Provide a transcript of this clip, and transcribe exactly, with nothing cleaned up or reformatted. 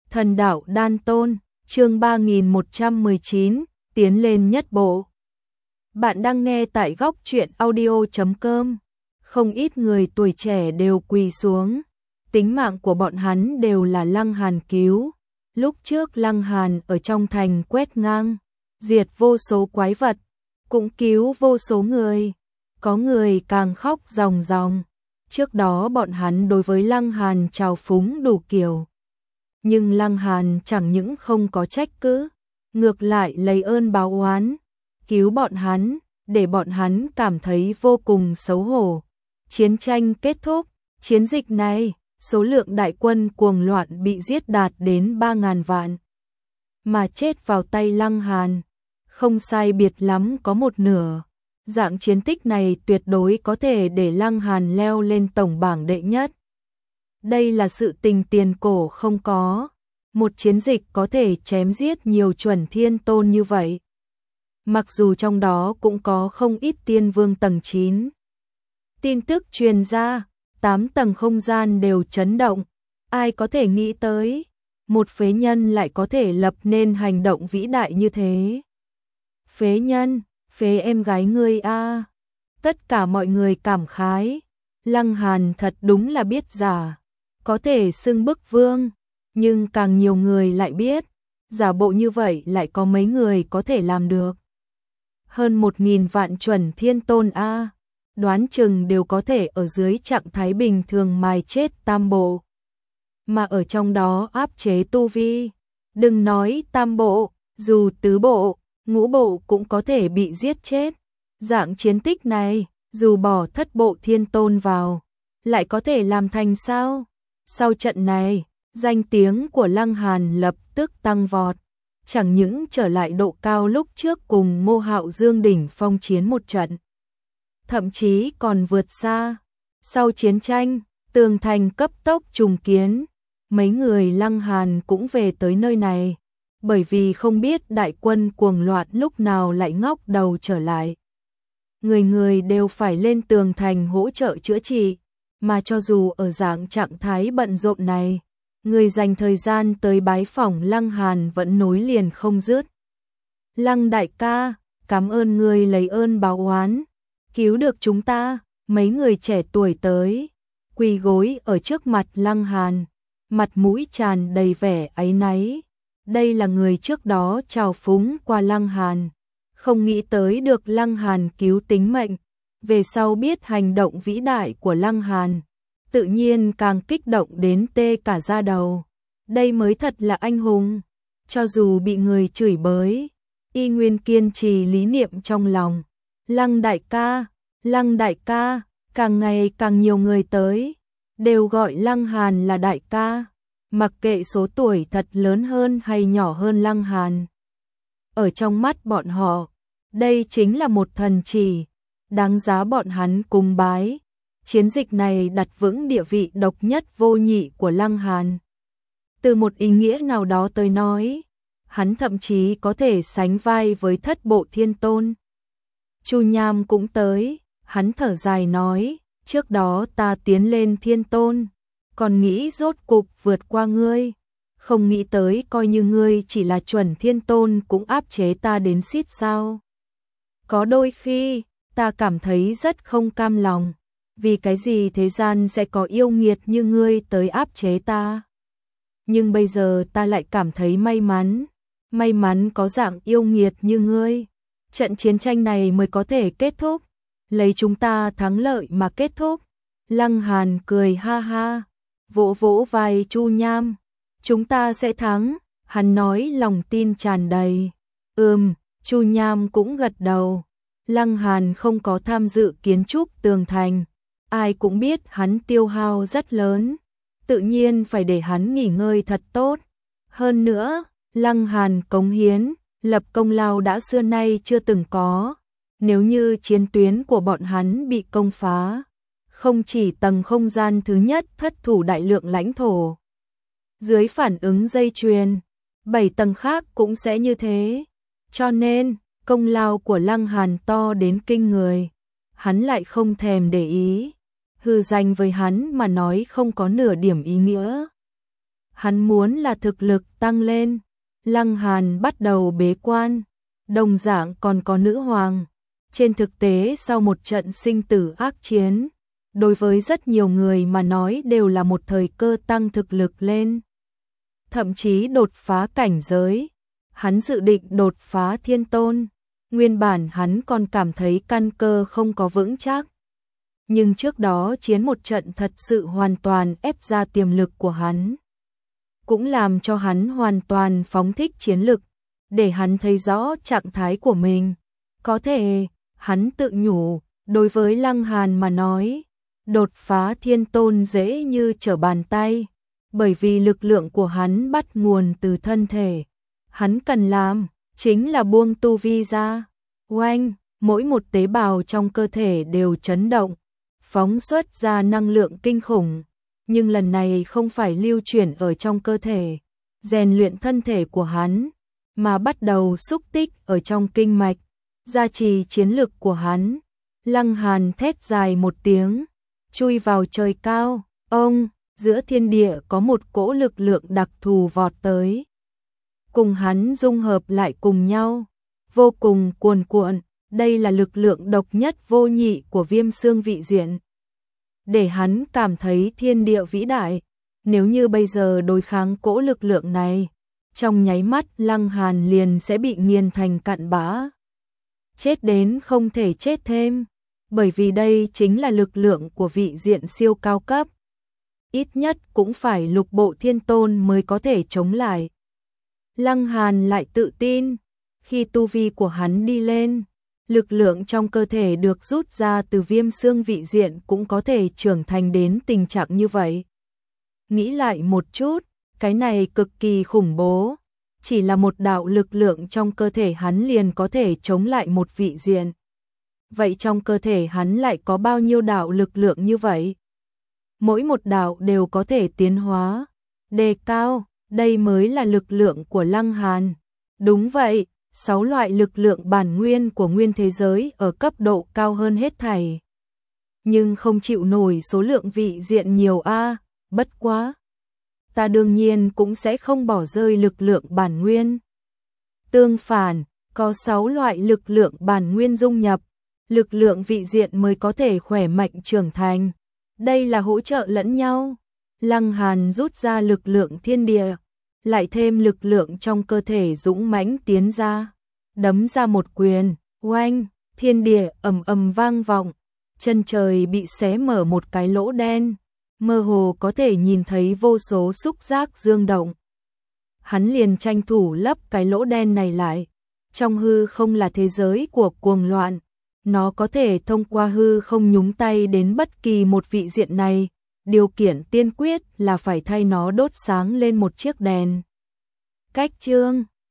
Thần đạo đan tôn, chương ba nghìn một trăm mười chín, tiến lên nhất bộ. Bạn đang nghe tại góc truyện audio chấm com. Không ít người tuổi trẻ đều quỳ xuống. Tính mạng của bọn hắn đều là Lăng Hàn cứu. Lúc trước Lăng Hàn ở trong thành quét ngang, diệt vô số quái vật, cũng cứu vô số người. Có người càng khóc ròng ròng. Trước đó bọn hắn đối với Lăng Hàn trào phúng đủ kiểu. Nhưng Lăng Hàn chẳng những không có trách cứ, ngược lại lấy ơn báo oán, cứu bọn hắn, để bọn hắn cảm thấy vô cùng xấu hổ. Chiến tranh kết thúc, chiến dịch này, số lượng đại quân cuồng loạn bị giết đạt đến ba ngàn vạn. Mà chết vào tay Lăng Hàn, không sai biệt lắm có một nửa. Dạng chiến tích này tuyệt đối có thể để Lăng Hàn leo lên tổng bảng đệ nhất. Đây là sự tình tiền cổ không có. Một chiến dịch có thể chém giết nhiều chuẩn thiên tôn như vậy. Mặc dù trong đó cũng có không ít tiên vương tầng chín. Tin tức truyền ra, tám tầng không gian đều chấn động. Ai có thể nghĩ tới, một phế nhân lại có thể lập nên hành động vĩ đại như thế. Phế nhân, phế em gái ngươi a. Tất cả mọi người cảm khái. Lăng Hàn thật đúng là biết giả. Có thể xưng bức vương, nhưng càng nhiều người lại biết, giả bộ như vậy lại có mấy người có thể làm được. Hơn một nghìn vạn chuẩn thiên tôn A, đoán chừng đều có thể ở dưới trạng thái bình thường mài chết tam bộ. Mà ở trong đó áp chế tu vi, đừng nói tam bộ, dù tứ bộ, ngũ bộ cũng có thể bị giết chết. Dạng chiến tích này, dù bỏ thất bộ thiên tôn vào, lại có thể làm thành sao? Sau trận này, danh tiếng của Lăng Hàn lập tức tăng vọt, chẳng những trở lại độ cao lúc trước cùng Ngô Hạo Dương đỉnh phong chiến một trận, thậm chí còn vượt xa. Sau chiến tranh, tường thành cấp tốc trùng kiến, mấy người Lăng Hàn cũng về tới nơi này, bởi vì không biết đại quân cuồng loạn lúc nào lại ngóc đầu trở lại. Người người đều phải lên tường thành hỗ trợ chữa trị. Mà cho dù ở dạng trạng thái bận rộn này, người dành thời gian tới bái phỏng Lăng Hàn vẫn nối liền không dứt. Lăng đại ca, cảm ơn người lấy ơn báo oán, cứu được chúng ta. Mấy người trẻ tuổi tới, quỳ gối ở trước mặt Lăng Hàn, mặt mũi tràn đầy vẻ áy náy. Đây là người trước đó trào phúng qua Lăng Hàn, không nghĩ tới được Lăng Hàn cứu tính mệnh. Về sau biết hành động vĩ đại của Lăng Hàn, tự nhiên càng kích động đến tê cả da đầu. Đây mới thật là anh hùng. Cho dù bị người chửi bới, y nguyên kiên trì lý niệm trong lòng. Lăng đại ca, Lăng đại ca, càng ngày càng nhiều người tới, đều gọi Lăng Hàn là đại ca, mặc kệ số tuổi thật lớn hơn hay nhỏ hơn Lăng Hàn. Ở trong mắt bọn họ, đây chính là một thần chỉ, đáng giá bọn hắn cung bái. Chiến dịch này đặt vững địa vị độc nhất vô nhị của Lăng Hàn. Từ một ý nghĩa nào đó tới nói, hắn thậm chí có thể sánh vai với thất bộ thiên tôn. Chu Nham cũng tới, hắn thở dài nói, trước đó ta tiến lên thiên tôn, còn nghĩ rốt cục vượt qua ngươi. Không nghĩ tới coi như ngươi chỉ là chuẩn thiên tôn cũng áp chế ta đến xít sao. Có đôi khi, ta cảm thấy rất không cam lòng, vì cái gì thế gian sẽ có yêu nghiệt như ngươi tới áp chế ta. Nhưng bây giờ ta lại cảm thấy may mắn, may mắn có dạng yêu nghiệt như ngươi. Trận chiến tranh này mới có thể kết thúc, lấy chúng ta thắng lợi mà kết thúc. Lăng Hàn cười ha ha, vỗ vỗ vai Chu Nham, chúng ta sẽ thắng, hắn nói lòng tin tràn đầy. Ừm, Chu Nham cũng gật đầu. Lăng Hàn không có tham dự kiến trúc tường thành, ai cũng biết hắn tiêu hao rất lớn, tự nhiên phải để hắn nghỉ ngơi thật tốt. Hơn nữa, Lăng Hàn cống hiến, lập công lao đã xưa nay chưa từng có. Nếu như chiến tuyến của bọn hắn bị công phá, không chỉ tầng không gian thứ nhất thất thủ đại lượng lãnh thổ, dưới phản ứng dây chuyền, bảy tầng khác cũng sẽ như thế. Cho nên, công lao của Lăng Hàn to đến kinh người, hắn lại không thèm để ý, hư danh với hắn mà nói không có nửa điểm ý nghĩa. Hắn muốn là thực lực tăng lên. Lăng Hàn bắt đầu bế quan, đồng dạng còn có nữ hoàng. Trên thực tế sau một trận sinh tử ác chiến, đối với rất nhiều người mà nói đều là một thời cơ tăng thực lực lên. Thậm chí đột phá cảnh giới. Hắn dự định đột phá thiên tôn. Nguyên bản hắn còn cảm thấy căn cơ không có vững chắc. Nhưng trước đó chiến một trận thật sự hoàn toàn ép ra tiềm lực của hắn. Cũng làm cho hắn hoàn toàn phóng thích chiến lực, để hắn thấy rõ trạng thái của mình. Có thể, hắn tự nhủ, đối với Lăng Hàn mà nói, đột phá thiên tôn dễ như trở bàn tay, bởi vì lực lượng của hắn bắt nguồn từ thân thể. Hắn cần làm, chính là buông tu vi ra. Oanh, mỗi một tế bào trong cơ thể đều chấn động, phóng xuất ra năng lượng kinh khủng. Nhưng lần này không phải lưu chuyển ở trong cơ thể, rèn luyện thân thể của hắn, mà bắt đầu xúc tích ở trong kinh mạch, gia trì chiến lực của hắn. Lăng Hàn thét dài một tiếng, chui vào trời cao. Ông, giữa thiên địa có một cỗ lực lượng đặc thù vọt tới, cùng hắn dung hợp lại cùng nhau, vô cùng cuồn cuộn. Đây là lực lượng độc nhất vô nhị của Viêm Xương vị diện, để hắn cảm thấy thiên địa vĩ đại. Nếu như bây giờ đối kháng cỗ lực lượng này, trong nháy mắt Lăng Hàn liền sẽ bị nghiền thành cặn bã, chết đến không thể chết thêm, bởi vì đây chính là lực lượng của vị diện siêu cao cấp. Ít nhất cũng phải lục bộ thiên tôn mới có thể chống lại. Lăng Hàn lại tự tin, khi tu vi của hắn đi lên, lực lượng trong cơ thể được rút ra từ Viêm Xương vị diện cũng có thể trưởng thành đến tình trạng như vậy. Nghĩ lại một chút, cái này cực kỳ khủng bố. Chỉ là một đạo lực lượng trong cơ thể hắn liền có thể chống lại một vị diện. Vậy trong cơ thể hắn lại có bao nhiêu đạo lực lượng như vậy? Mỗi một đạo đều có thể tiến hóa, đề cao, đây mới là lực lượng của Lăng Hàn. Đúng vậy. Sáu loại lực lượng bản nguyên của nguyên thế giới ở cấp độ cao hơn hết thảy. Nhưng không chịu nổi số lượng vị diện nhiều a, bất quá. Ta đương nhiên cũng sẽ không bỏ rơi lực lượng bản nguyên. Tương phản, có sáu loại lực lượng bản nguyên dung nhập, lực lượng vị diện mới có thể khỏe mạnh trưởng thành. Đây là hỗ trợ lẫn nhau. Lăng Hàn rút ra lực lượng thiên địa, lại thêm lực lượng trong cơ thể dũng mãnh tiến ra, đấm ra một quyền. Oanh, thiên địa ầm ầm vang vọng, chân trời bị xé mở một cái lỗ đen, mơ hồ có thể nhìn thấy vô số xúc giác dương động. Hắn liền tranh thủ lấp cái lỗ đen này lại. Trong hư không là thế giới của cuồng loạn, nó có thể thông qua hư không nhúng tay đến bất kỳ một vị diện này. Điều kiện tiên quyết là phải thay nó đốt sáng lên một chiếc đèn. Cách chương